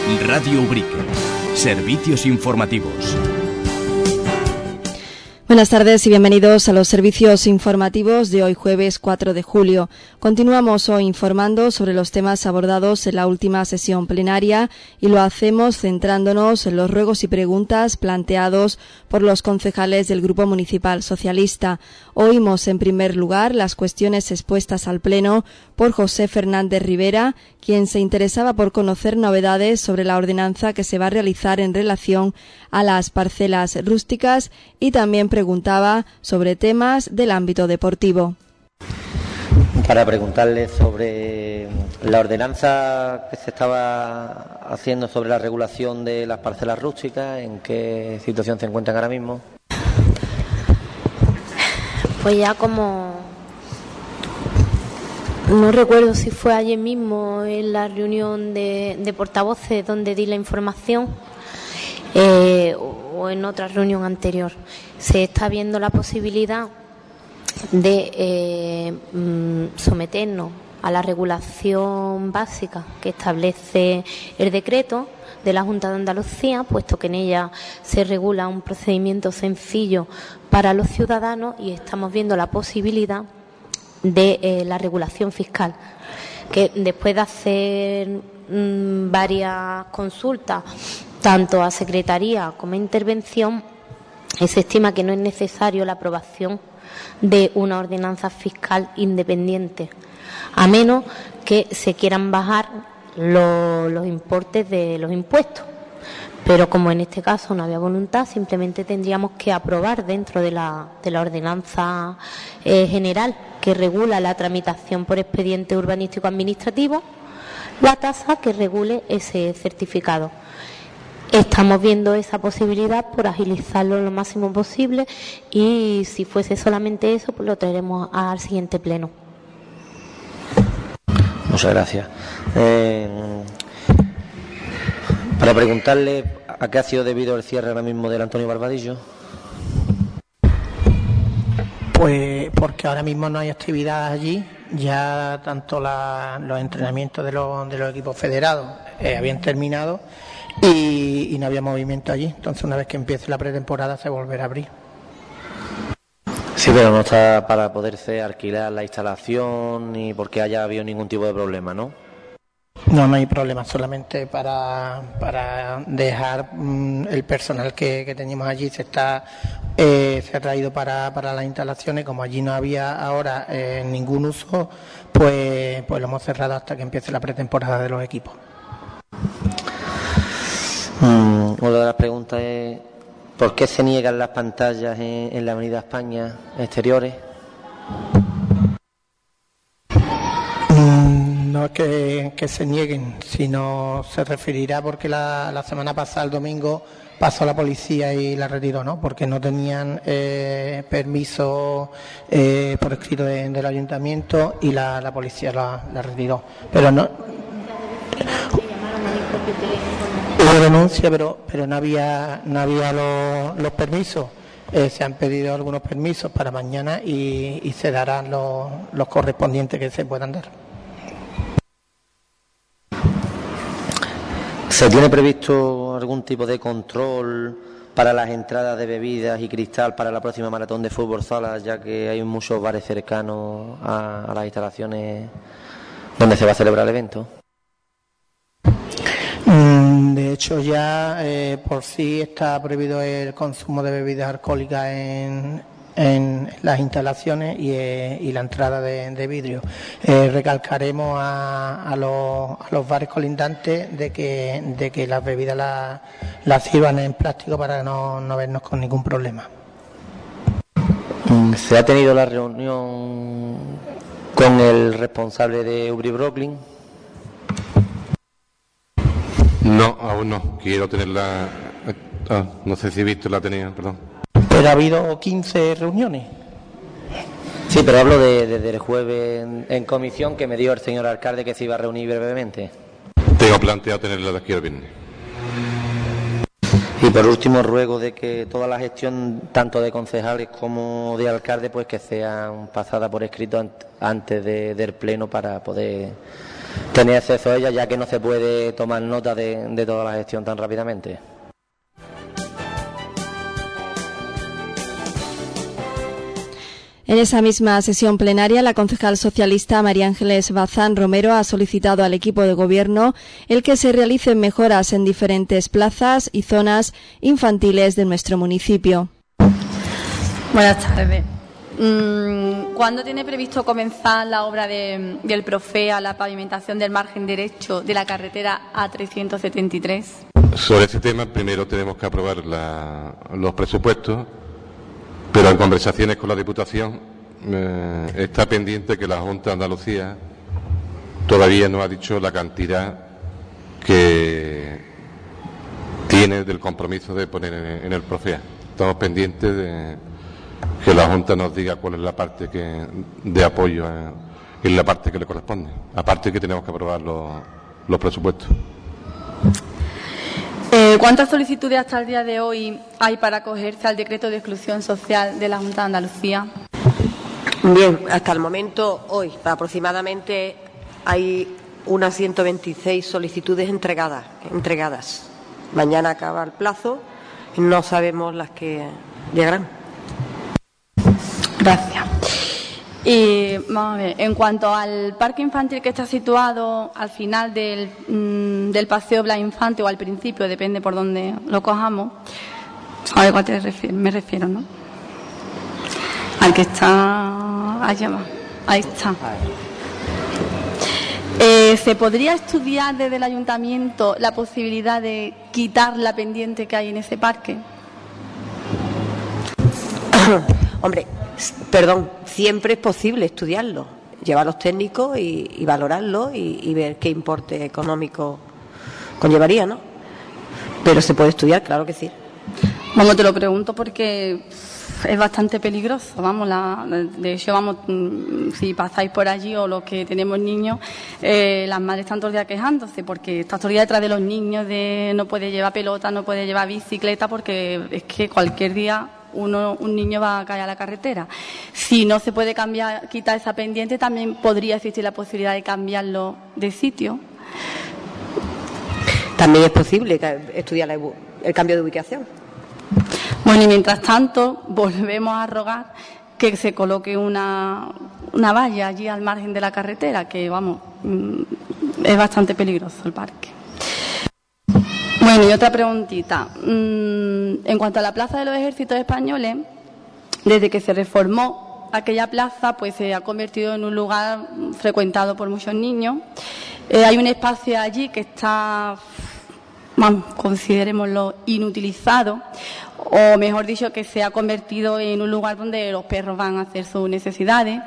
Radio Ubrique. Servicios informativos. Buenas tardes y bienvenidos a los servicios informativos de hoy jueves 4 de julio. Continuamos hoy informando sobre los temas abordados en la última sesión plenaria y lo hacemos centrándonos en los ruegos y preguntas planteados por los concejales del Grupo Municipal Socialista. Oímos en primer lugar las cuestiones expuestas al Pleno por José Fernández Rivera, quien se interesaba por conocer novedades sobre la ordenanza que se va a realizar en relación a las parcelas rústicas y también preguntaba sobre temas del ámbito deportivo. Para preguntarle sobre la ordenanza que se estaba haciendo sobre la regulación de las parcelas rústicas, ¿en qué situación se encuentran ahora mismo? Pues ya como no recuerdo si fue ayer mismo en la reunión de portavoces donde di la información o en otra reunión anterior, se está viendo la posibilidad de someternos a la regulación básica que establece el decreto de la Junta de Andalucía, puesto que en ella se regula un procedimiento sencillo para los ciudadanos, y estamos viendo la posibilidad de la regulación fiscal, que después de hacer varias consultas, tanto a Secretaría como a Intervención, se estima que no es necesario la aprobación de una ordenanza fiscal independiente, a menos que se quieran bajar los importes de los impuestos. Pero como en este caso no había voluntad, simplemente tendríamos que aprobar dentro de la ordenanza general que regula la tramitación por expediente urbanístico administrativo la tasa que regule ese certificado. Estamos viendo esa posibilidad por agilizarlo lo máximo posible, y si fuese solamente eso, pues lo traeremos al siguiente pleno. Muchas gracias. Para preguntarle a qué ha sido debido el cierre ahora mismo del Antonio Barbadillo. Pues porque ahora mismo no hay actividad allí, ya tanto los entrenamientos de los equipos federados habían terminado y no había movimiento allí. Entonces, una vez que empiece la pretemporada se volverá a abrir. Sí, pero no está para poderse alquilar la instalación ni porque haya habido ningún tipo de problema, ¿no? No hay problema, solamente para dejar el personal que teníamos allí se ha traído para las instalaciones. Como allí no había ahora ningún uso, pues lo hemos cerrado hasta que empiece la pretemporada de los equipos. Otra de las preguntas es ¿por qué se niegan las pantallas en la Avenida España exteriores? No es que se nieguen, sino se referirá porque la semana pasada, el domingo, pasó la policía y la retiró, ¿no? Porque no tenían permiso por escrito del ayuntamiento y la policía la retiró. Pero no. Hubo denuncia, pero no había los permisos. Se han pedido algunos permisos para mañana y se darán los correspondientes que se puedan dar. ¿Se tiene previsto algún tipo de control para las entradas de bebidas y cristal para la próxima maratón de fútbol sala, ya que hay muchos bares cercanos a las instalaciones donde se va a celebrar el evento? De hecho, ya por sí está prohibido el consumo de bebidas alcohólicas en las instalaciones y la entrada de vidrio. Recalcaremos a los bares colindantes de que las bebidas las sirvan en plástico para no vernos con ningún problema. ¿Se ha tenido la reunión con el responsable de Ubri Brooklyn? No, aún no. Quiero tenerla. No sé si Víctor la tenía, perdón. Pero ha habido 15 reuniones. Sí, pero hablo desde el jueves en comisión que me dio el señor alcalde que se iba a reunir brevemente. Tengo planteado tenerla de aquí al viernes. Y por último ruego de que toda la gestión, tanto de concejales como de alcalde, pues que sean pasadas por escrito antes del pleno para poder tener acceso a ella, ya que no se puede tomar nota de toda la gestión tan rápidamente. En esa misma sesión plenaria, la concejal socialista María Ángeles Bazán Romero ha solicitado al equipo de gobierno el que se realicen mejoras en diferentes plazas y zonas infantiles de nuestro municipio. Buenas tardes. ¿Cuándo tiene previsto comenzar la obra del Profea, la pavimentación del margen derecho de la carretera A373? Sobre este tema, primero tenemos que aprobar los presupuestos, pero en conversaciones con la Diputación está pendiente que la Junta de Andalucía todavía no ha dicho la cantidad que tiene del compromiso de poner en el Profea. Estamos pendientes de que la Junta nos diga cuál es la parte de apoyo en la parte que le corresponde. Aparte que tenemos que aprobar los presupuestos. ¿Cuántas solicitudes hasta el día de hoy hay para acogerse al decreto de exclusión social de la Junta de Andalucía? Bien, hasta el momento, hoy, aproximadamente, hay unas 126 solicitudes entregadas. Mañana acaba el plazo, no sabemos las que llegarán. Gracias. Y vamos a ver, en cuanto al parque infantil que está situado al final del paseo Blas Infante o al principio, depende por donde lo cojamos, ¿sabes a cuál me refiero, no? Al que está allá abajo, ahí está. ¿Se podría estudiar desde el ayuntamiento la posibilidad de quitar la pendiente que hay en ese parque? Hombre, perdón, siempre es posible estudiarlo, llevar a los técnicos y valorarlo y ver qué importe económico conllevaría, ¿no? Pero se puede estudiar, claro que sí. Bueno, te lo pregunto porque es bastante peligroso, de hecho, si pasáis por allí o los que tenemos niños, las madres están todo el día quejándose porque está todo el día detrás de los niños, no puede llevar pelota, no puede llevar bicicleta, porque es que cualquier día un niño va a caer a la carretera. Si no se puede quitar esa pendiente, también podría existir la posibilidad de cambiarlo de sitio. También es posible estudiar el cambio de ubicación. Bueno, y mientras tanto, volvemos a rogar que se coloque una valla allí al margen de la carretera, que, es bastante peligroso el parque. Bueno, y otra preguntita. En cuanto a la Plaza de los Ejércitos Españoles, desde que se reformó aquella plaza, pues se ha convertido en un lugar frecuentado por muchos niños. Hay un espacio allí que está, considerémoslo, inutilizado, o mejor dicho, que se ha convertido en un lugar donde los perros van a hacer sus necesidades.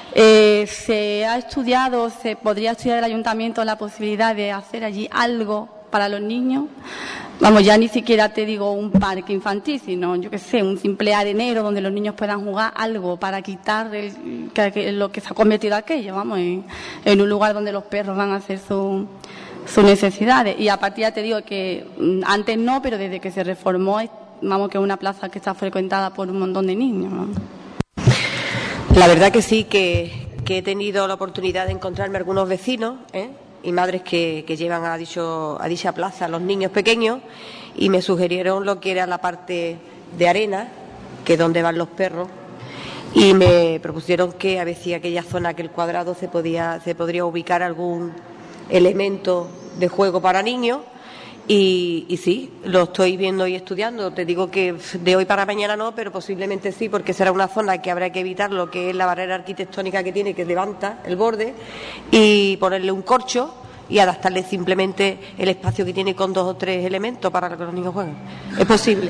Se podría estudiar el ayuntamiento la posibilidad de hacer allí algo para los niños. Ya ni siquiera te digo un parque infantil, sino, yo qué sé, un simple arenero donde los niños puedan jugar, algo para quitar lo que se ha convertido aquello, en un lugar donde los perros van a hacer sus necesidades. Y a partir ya te digo que antes no, pero desde que se reformó, que es una plaza que está frecuentada por un montón de niños, ¿no? La verdad que sí, que he tenido la oportunidad de encontrarme algunos vecinos, y madres que llevan a dicha plaza a los niños pequeños, y me sugirieron lo que era la parte de arena, que es donde van los perros, y me propusieron que a ver si aquella zona, aquel cuadrado, se podría ubicar algún elemento de juego para niños. Y sí, lo estoy viendo y estudiando. Te digo que de hoy para mañana no, pero posiblemente sí, porque será una zona que habrá que evitar lo que es la barrera arquitectónica que tiene, que levanta el borde, y ponerle un corcho y adaptarle simplemente el espacio que tiene con 2 o 3 elementos para que los niños jueguen. Es posible.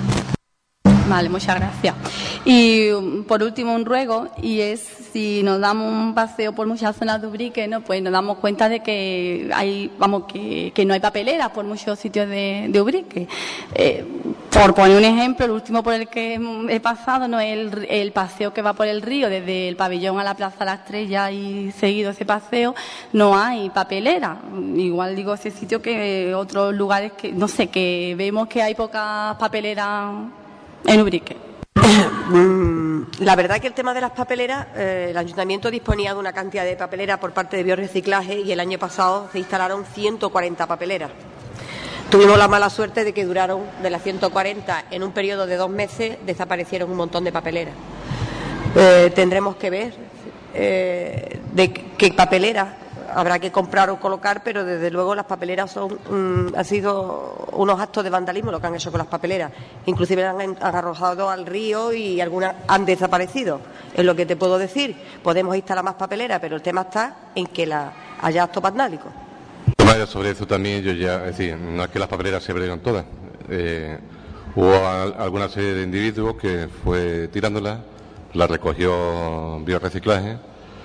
Vale, muchas gracias. Y por último, un ruego, y es, si nos damos un paseo por muchas zonas de Ubrique, ¿no? Pues nos damos cuenta de que que no hay papeleras por muchos sitios de Ubrique. Por poner un ejemplo, el último por el que he pasado, no es el paseo que va por el río, desde el pabellón a la Plaza La Estrella, y seguido ese paseo, no hay papelera. Igual digo ese sitio que otros lugares que, no sé, que vemos que hay pocas papeleras en Ubrique. La verdad que el tema de las papeleras, el ayuntamiento disponía de una cantidad de papeleras por parte de biorreciclaje y el año pasado se instalaron 140 papeleras. Tuvimos la mala suerte de que duraron, de las 140, en un periodo de 2 meses, desaparecieron un montón de papeleras. Tendremos que ver de qué papeleras habrá que comprar o colocar, pero desde luego las papeleras han sido unos actos de vandalismo lo que han hecho con las papeleras. Inclusive han arrojado al río y algunas han desaparecido. Es lo que te puedo decir. Podemos instalar más papeleras, pero el tema está en que haya actos vandálicos. Sobre eso también yo ya, es decir, no es que las papeleras se abrieron todas. Hubo alguna serie de individuos que fue tirándolas, la recogió biorreciclaje.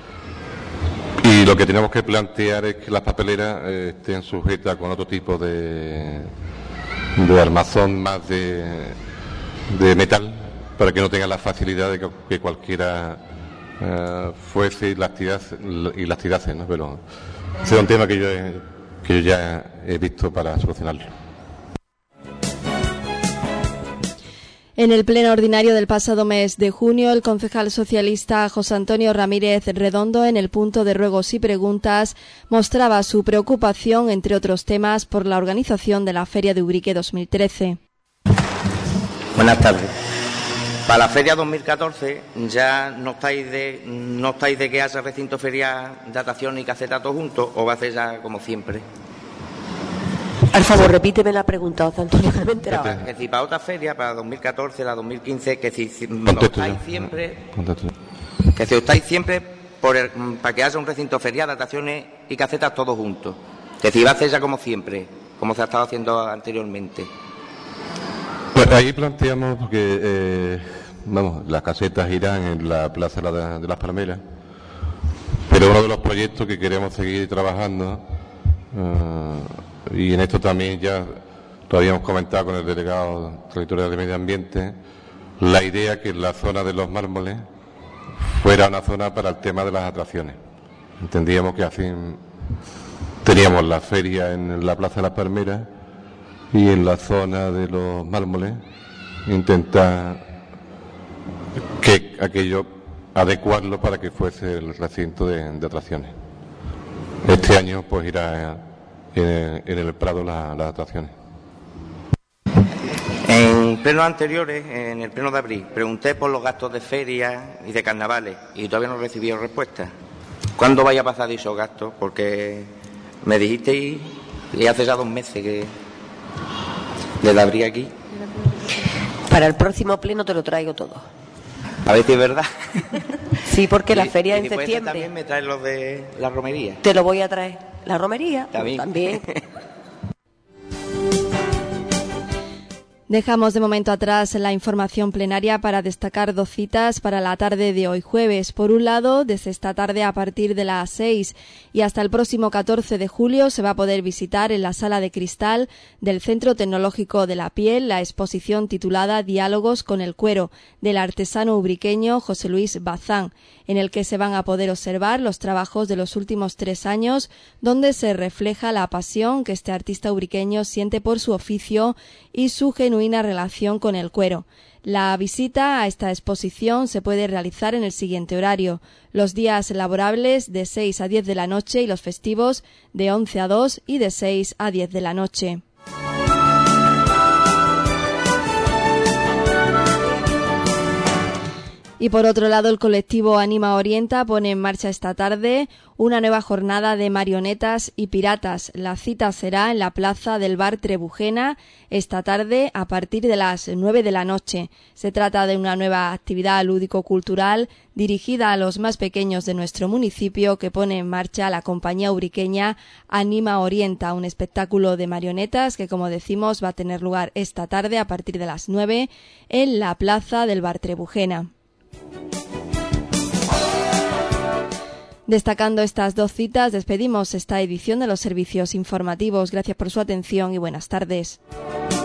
Y lo que tenemos que plantear es que las papeleras estén sujetas con otro tipo de armazón más de metal, para que no tengan la facilidad de que cualquiera fuese y las tirase, ¿no? Pero ese es un tema que yo ya he visto para solucionarlo. En el pleno ordinario del pasado mes de junio, el concejal socialista José Antonio Ramírez Redondo, en el punto de ruegos y preguntas, mostraba su preocupación, entre otros temas, por la organización de la Feria de Ubrique 2013. Buenas tardes. Para la Feria 2014 ya no estáis de que haya recinto ferial, datación y caseta todos juntos, o va a ser ya como siempre. Por favor, repíteme la pregunta, José Antonio, que me he enterado. Que si para otra feria, para 2014, la 2015, que si estáis siempre para que haya un recinto ferial, dataciones y casetas todos juntos. Que si va a ser ya como siempre, como se ha estado haciendo anteriormente. Pues ahí planteamos que las casetas irán en la Plaza de las Palmeras, pero uno de los proyectos que queremos seguir trabajando, y en esto también ya lo habíamos comentado con el delegado territorial de Medio Ambiente, la idea que la zona de los mármoles fuera una zona para el tema de las atracciones. Entendíamos que así teníamos la feria en la Plaza de las Palmeras y en la zona de los mármoles intentar que aquello adecuarlo para que fuese el recinto de atracciones. Este año pues irá en el Prado las atracciones. En plenos anteriores, en el pleno de abril, pregunté por los gastos de ferias y de carnavales y todavía no he recibido respuesta. ¿Cuándo vaya a pasar esos gastos? Porque me dijisteis, y hace ya 2 meses que desde abril aquí. Para el próximo pleno te lo traigo todo. A ver si es verdad. Sí, porque la feria en septiembre. septiembre. También me traes los de la romería. Te lo voy a traer. ¿La romería? También. Dejamos de momento atrás la información plenaria para destacar 2 citas para la tarde de hoy jueves. Por un lado, desde esta tarde a partir de las 6 y hasta el próximo 14 de julio se va a poder visitar en la Sala de Cristal del Centro Tecnológico de la Piel la exposición titulada Diálogos con el cuero del artesano ubriqueño José Luis Bazán, en el que se van a poder observar los trabajos de los últimos 3 años, donde se refleja la pasión que este artista ubriqueño siente por su oficio y su genuina relación con el cuero. La visita a esta exposición se puede realizar en el siguiente horario: los días laborables de 6 a 10 de la noche y los festivos de 11 a 2 y de 6 a 10 de la noche. Y por otro lado, el colectivo Anima Orienta pone en marcha esta tarde una nueva jornada de marionetas y piratas. La cita será en la plaza del Bar Trebujena esta tarde a partir de las 9 de la noche. Se trata de una nueva actividad lúdico-cultural dirigida a los más pequeños de nuestro municipio que pone en marcha la compañía ubriqueña Anima Orienta, un espectáculo de marionetas que, como decimos, va a tener lugar esta tarde a partir de las 9 en la plaza del Bar Trebujena. Destacando estas 2 citas, despedimos esta edición de los servicios informativos. Gracias por su atención y buenas tardes.